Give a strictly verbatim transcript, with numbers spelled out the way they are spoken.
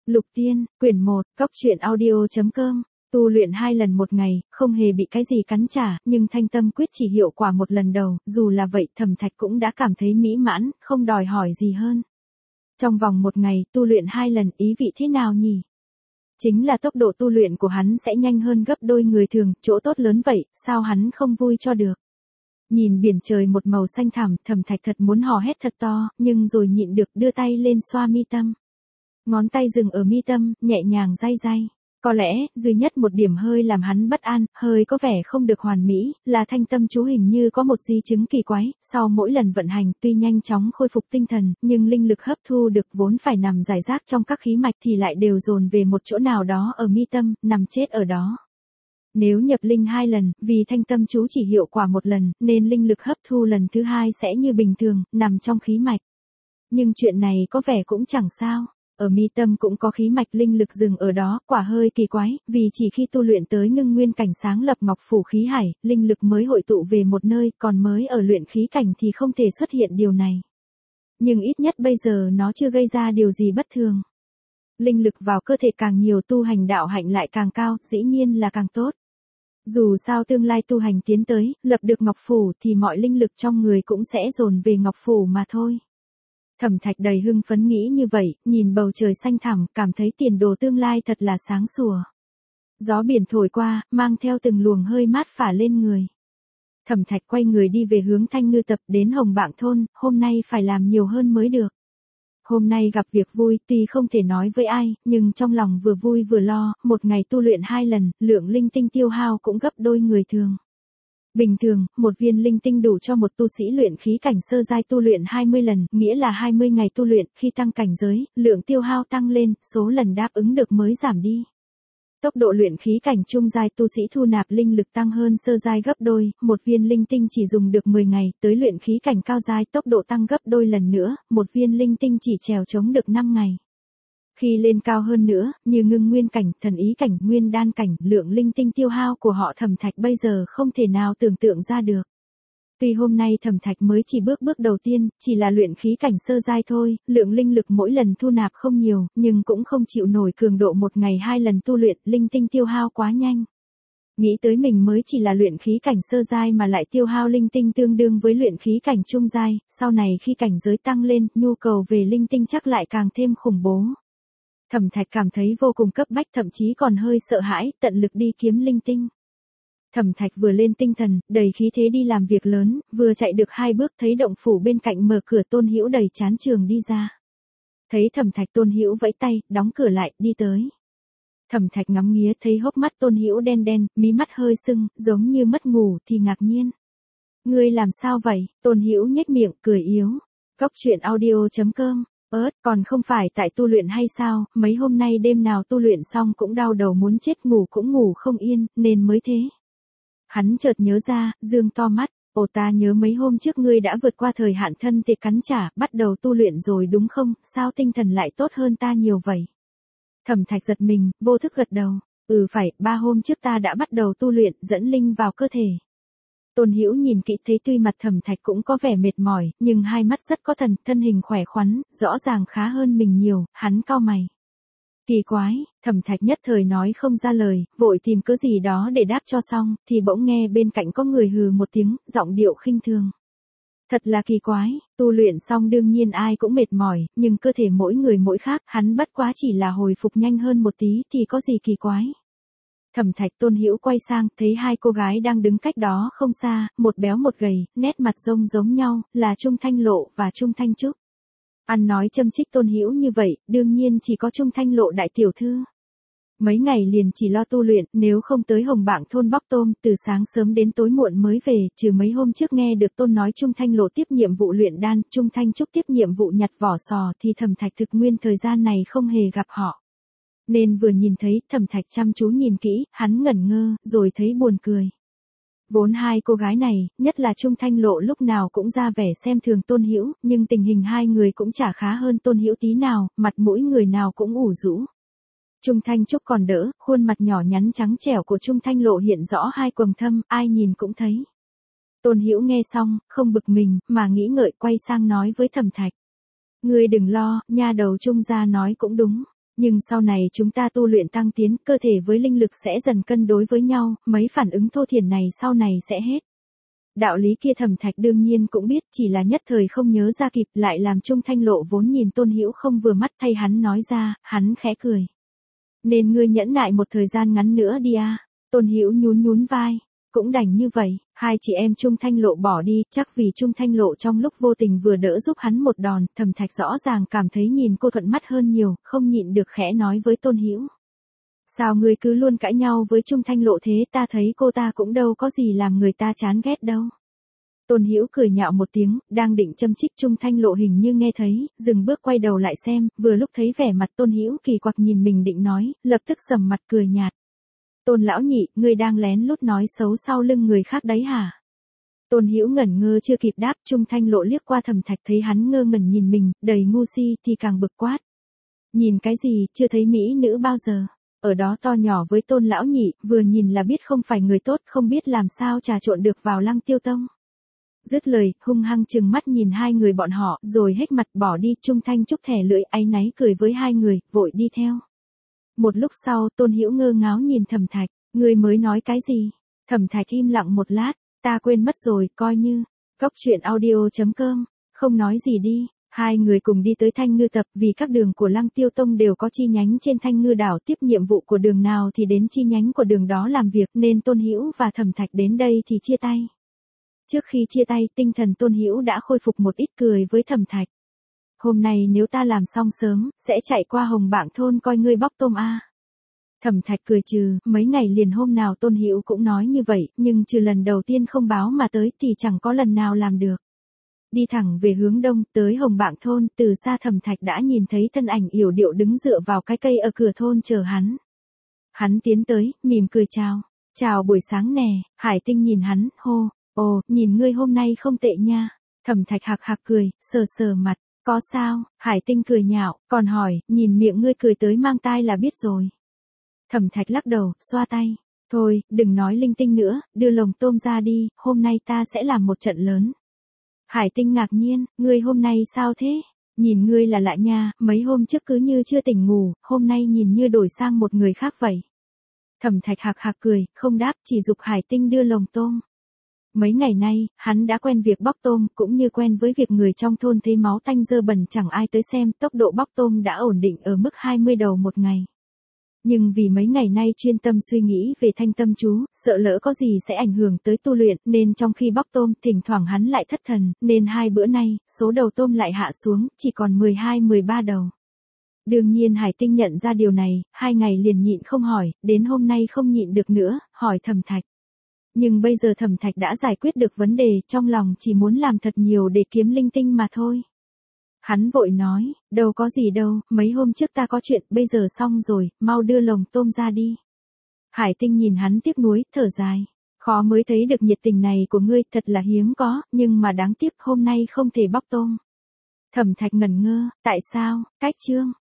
Lục Tiên, quyển một, cóc truyện audio.com. Tu luyện hai lần một ngày, không hề bị cái gì cắn trả, nhưng thanh tâm quyết chỉ hiệu quả một lần đầu, dù là vậy Thẩm Thạch cũng đã cảm thấy mỹ mãn, không đòi hỏi gì hơn. Trong vòng một ngày, tu luyện hai lần, ý vị thế nào nhỉ? Chính là tốc độ tu luyện của hắn sẽ nhanh hơn gấp đôi người thường, chỗ tốt lớn vậy, sao hắn không vui cho được? Nhìn biển trời một màu xanh thẳm, Thẩm Thạch thật muốn hò hét thật to, nhưng rồi nhịn được đưa tay lên xoa mi tâm. Ngón tay dừng ở mi tâm, nhẹ nhàng day day. Có lẽ, duy nhất một điểm hơi làm hắn bất an, hơi có vẻ không được hoàn mỹ, là thanh tâm chú hình như có một di chứng kỳ quái, sau mỗi lần vận hành tuy nhanh chóng khôi phục tinh thần, nhưng linh lực hấp thu được vốn phải nằm rải rác trong các khí mạch thì lại đều dồn về một chỗ nào đó ở mi tâm, nằm chết ở đó. Nếu nhập linh hai lần, vì thanh tâm chú chỉ hiệu quả một lần, nên linh lực hấp thu lần thứ hai sẽ như bình thường, nằm trong khí mạch. Nhưng chuyện này có vẻ cũng chẳng sao. Ở mi tâm cũng có khí mạch linh lực dừng ở đó, quả hơi kỳ quái, vì chỉ khi tu luyện tới ngưng nguyên cảnh sáng lập ngọc phủ khí hải, linh lực mới hội tụ về một nơi, còn mới ở luyện khí cảnh thì không thể xuất hiện điều này. Nhưng ít nhất bây giờ nó chưa gây ra điều gì bất thường. Linh lực vào cơ thể càng nhiều tu hành đạo hạnh lại càng cao, dĩ nhiên là càng tốt. Dù sao tương lai tu hành tiến tới, lập được ngọc phủ thì mọi linh lực trong người cũng sẽ dồn về ngọc phủ mà thôi. Thẩm Thạch đầy hưng phấn nghĩ như vậy, nhìn bầu trời xanh thẳm, cảm thấy tiền đồ tương lai thật là sáng sủa. Gió biển thổi qua, mang theo từng luồng hơi mát phả lên người. Thẩm Thạch quay người đi về hướng Thanh Ngư Tập đến Hồng Bạng Thôn, hôm nay phải làm nhiều hơn mới được. Hôm nay gặp việc vui, tuy không thể nói với ai, nhưng trong lòng vừa vui vừa lo, một ngày tu luyện hai lần, lượng linh tinh tiêu hao cũng gấp đôi người thường. Bình thường, một viên linh tinh đủ cho một tu sĩ luyện khí cảnh sơ giai tu luyện hai mươi lần, nghĩa là hai mươi ngày tu luyện, khi tăng cảnh giới, lượng tiêu hao tăng lên, số lần đáp ứng được mới giảm đi. Tốc độ luyện khí cảnh trung giai tu sĩ thu nạp linh lực tăng hơn sơ giai gấp đôi, một viên linh tinh chỉ dùng được mười ngày, tới luyện khí cảnh cao giai tốc độ tăng gấp đôi lần nữa, một viên linh tinh chỉ trèo chống được năm ngày. Khi lên cao hơn nữa, như ngưng nguyên cảnh, thần ý cảnh, nguyên đan cảnh, lượng linh tinh tiêu hao của họ Thẩm Thạch bây giờ không thể nào tưởng tượng ra được. Tuy hôm nay Thẩm Thạch mới chỉ bước bước đầu tiên, chỉ là luyện khí cảnh sơ giai thôi, lượng linh lực mỗi lần thu nạp không nhiều, nhưng cũng không chịu nổi cường độ một ngày hai lần tu luyện, linh tinh tiêu hao quá nhanh. Nghĩ tới mình mới chỉ là luyện khí cảnh sơ giai mà lại tiêu hao linh tinh tương đương với luyện khí cảnh trung giai, sau này khi cảnh giới tăng lên, nhu cầu về linh tinh chắc lại càng thêm khủng bố. Thẩm Thạch cảm thấy vô cùng cấp bách, thậm chí còn hơi sợ hãi, tận lực đi kiếm linh tinh. Thẩm Thạch vừa lên tinh thần, đầy khí thế đi làm việc lớn, vừa chạy được hai bước thấy động phủ bên cạnh mở cửa, Tôn Hữu đầy chán trường đi ra. Thấy Thẩm Thạch, Tôn Hữu vẫy tay, đóng cửa lại, đi tới. Thẩm Thạch ngắm nghía thấy hốc mắt Tôn Hữu đen đen, mí mắt hơi sưng, giống như mất ngủ thì ngạc nhiên. Ngươi làm sao vậy? Tôn Hữu nhếch miệng, cười yếu. Cóc truyện audio.com. Ớt, còn không phải tại tu luyện hay sao, mấy hôm nay đêm nào tu luyện xong cũng đau đầu muốn chết, ngủ cũng ngủ không yên, nên mới thế. Hắn chợt nhớ ra, dương to mắt, ồ ta nhớ mấy hôm trước ngươi đã vượt qua thời hạn thân tệ cắn trả, bắt đầu tu luyện rồi đúng không, sao tinh thần lại tốt hơn ta nhiều vậy? Thẩm Thạch giật mình, vô thức gật đầu, ừ phải, ba hôm trước ta đã bắt đầu tu luyện, dẫn linh vào cơ thể. Tôn Hữu nhìn kỹ thấy tuy mặt Thẩm Thạch cũng có vẻ mệt mỏi, nhưng hai mắt rất có thần, thân hình khỏe khoắn, rõ ràng khá hơn mình nhiều, hắn cau mày. Kỳ quái, Thẩm Thạch nhất thời nói không ra lời, vội tìm cớ gì đó để đáp cho xong, thì bỗng nghe bên cạnh có người hừ một tiếng, giọng điệu khinh thường. Thật là kỳ quái, tu luyện xong đương nhiên ai cũng mệt mỏi, nhưng cơ thể mỗi người mỗi khác, hắn bất quá chỉ là hồi phục nhanh hơn một tí thì có gì kỳ quái. Thẩm Thạch, Tôn Hữu quay sang, thấy hai cô gái đang đứng cách đó không xa, một béo một gầy, nét mặt rông giống nhau, là Trung Thanh Lộ và Trung Thanh Trúc. Ăn nói châm chích Tôn Hữu như vậy, đương nhiên chỉ có Trung Thanh Lộ đại tiểu thư. Mấy ngày liền chỉ lo tu luyện, nếu không tới Hồng Bạng Thôn bóc tôm, từ sáng sớm đến tối muộn mới về, trừ mấy hôm trước nghe được Tôn nói Trung Thanh Lộ tiếp nhiệm vụ luyện đan, Trung Thanh Trúc tiếp nhiệm vụ nhặt vỏ sò thì Thẩm Thạch thực nguyên thời gian này không hề gặp họ. Nên vừa nhìn thấy, Thẩm Thạch chăm chú nhìn kỹ, hắn ngẩn ngơ, rồi thấy buồn cười. Vốn hai cô gái này, nhất là Trung Thanh Lộ lúc nào cũng ra vẻ xem thường Tôn Hữu, nhưng tình hình hai người cũng chả khá hơn Tôn Hữu tí nào, mặt mũi người nào cũng ủ rũ. Trung Thanh Trúc còn đỡ, khuôn mặt nhỏ nhắn trắng trẻo của Trung Thanh Lộ hiện rõ hai quầng thâm, ai nhìn cũng thấy. Tôn Hữu nghe xong, không bực mình, mà nghĩ ngợi quay sang nói với Thẩm Thạch. Ngươi đừng lo, nha đầu Trung gia nói cũng đúng. Nhưng sau này chúng ta tu luyện tăng tiến, cơ thể với linh lực sẽ dần cân đối với nhau, mấy phản ứng thô thiển này sau này sẽ hết. Đạo lý kia Thẩm Thạch đương nhiên cũng biết, chỉ là nhất thời không nhớ ra kịp, lại làm Trung Thanh Lộ vốn nhìn Tôn Hữu không vừa mắt thay hắn nói ra, hắn khẽ cười. Nên ngươi nhẫn nại một thời gian ngắn nữa đi a. Tôn Hữu nhún nhún vai. Cũng đành như vậy, hai chị em Trung Thanh Lộ bỏ đi, chắc vì Trung Thanh Lộ trong lúc vô tình vừa đỡ giúp hắn một đòn, Thẩm Thạch rõ ràng cảm thấy nhìn cô thuận mắt hơn nhiều, không nhịn được khẽ nói với Tôn Hữu. Sao ngươi cứ luôn cãi nhau với Trung Thanh Lộ thế, ta thấy cô ta cũng đâu có gì làm người ta chán ghét đâu. Tôn Hữu cười nhạo một tiếng, đang định châm chích Trung Thanh Lộ hình như nghe thấy, dừng bước quay đầu lại xem, vừa lúc thấy vẻ mặt Tôn Hữu kỳ quặc nhìn mình định nói, lập tức sầm mặt cười nhạt. Tôn lão nhị, ngươi đang lén lút nói xấu sau lưng người khác đấy hả? Tôn Hữu ngẩn ngơ chưa kịp đáp, Trung Thanh Lộ liếc qua Thẩm Thạch thấy hắn ngơ ngẩn nhìn mình, đầy ngu si thì càng bực quát. Nhìn cái gì, chưa thấy mỹ nữ bao giờ. Ở đó to nhỏ với Tôn lão nhị, vừa nhìn là biết không phải người tốt, không biết làm sao trà trộn được vào Lăng Tiêu Tông. Dứt lời, hung hăng trừng mắt nhìn hai người bọn họ, rồi hét mặt bỏ đi. Trung Thanh Trúc thẻ lưỡi áy náy cười với hai người, vội đi theo. Một lúc sau, Tôn Hữu ngơ ngáo nhìn Thẩm Thạch, ngươi mới nói cái gì? Thẩm Thạch im lặng một lát, ta quên mất rồi, coi như. Góc truyện audio chấm com, không nói gì đi. Hai người cùng đi tới Thanh Ngư Tập, vì các đường của Lăng Tiêu Tông đều có chi nhánh trên Thanh Ngư đảo, tiếp nhiệm vụ của đường nào thì đến chi nhánh của đường đó làm việc, nên Tôn Hữu và Thẩm Thạch đến đây thì chia tay. Trước khi chia tay, tinh thần Tôn Hữu đã khôi phục một ít, cười với Thẩm Thạch. Hôm nay nếu ta làm xong sớm, sẽ chạy qua Hồng Bảng thôn coi ngươi bóc tôm a. Thẩm Thạch cười trừ, mấy ngày liền hôm nào Tôn Hữu cũng nói như vậy, nhưng trừ lần đầu tiên không báo mà tới thì chẳng có lần nào làm được. Đi thẳng về hướng đông, tới Hồng Bảng thôn, từ xa Thẩm Thạch đã nhìn thấy thân ảnh yểu điệu đứng dựa vào cái cây ở cửa thôn chờ hắn. Hắn tiến tới, mỉm cười chào. Chào buổi sáng nè, Hải Tinh nhìn hắn, hô, ồ, nhìn ngươi hôm nay không tệ nha. Thẩm Thạch hạc hạc cười, sờ sờ mặt, có sao, Hải Tinh cười nhạo, còn hỏi, nhìn miệng ngươi cười tới mang tai là biết rồi. Thẩm Thạch lắc đầu, xoa tay, thôi, đừng nói linh tinh nữa, đưa lồng tôm ra đi, hôm nay ta sẽ làm một trận lớn. Hải Tinh ngạc nhiên, ngươi hôm nay sao thế? Nhìn ngươi là lạ nha, mấy hôm trước cứ như chưa tỉnh ngủ, hôm nay nhìn như đổi sang một người khác vậy. Thẩm Thạch hạc hạc cười, không đáp, chỉ giục Hải Tinh đưa lồng tôm. Mấy ngày nay, hắn đã quen việc bóc tôm, cũng như quen với việc người trong thôn thấy máu tanh dơ bẩn chẳng ai tới xem, tốc độ bóc tôm đã ổn định ở mức hai mươi đầu một ngày. Nhưng vì mấy ngày nay chuyên tâm suy nghĩ về thanh tâm chú, sợ lỡ có gì sẽ ảnh hưởng tới tu luyện, nên trong khi bóc tôm, thỉnh thoảng hắn lại thất thần, nên hai bữa nay, số đầu tôm lại hạ xuống, chỉ còn mười hai mười ba đầu. Đương nhiên Hải Tinh nhận ra điều này, hai ngày liền nhịn không hỏi, đến hôm nay không nhịn được nữa, hỏi Thẩm Thạch. Nhưng bây giờ Thẩm Thạch đã giải quyết được vấn đề, trong lòng chỉ muốn làm thật nhiều để kiếm linh tinh mà thôi. Hắn vội nói, đâu có gì đâu, mấy hôm trước ta có chuyện, bây giờ xong rồi, mau đưa lồng tôm ra đi. Hải Tinh nhìn hắn tiếc nuối, thở dài. Khó mới thấy được nhiệt tình này của ngươi, thật là hiếm có, nhưng mà đáng tiếc hôm nay không thể bóc tôm. Thẩm Thạch ngẩn ngơ, tại sao, cách chương.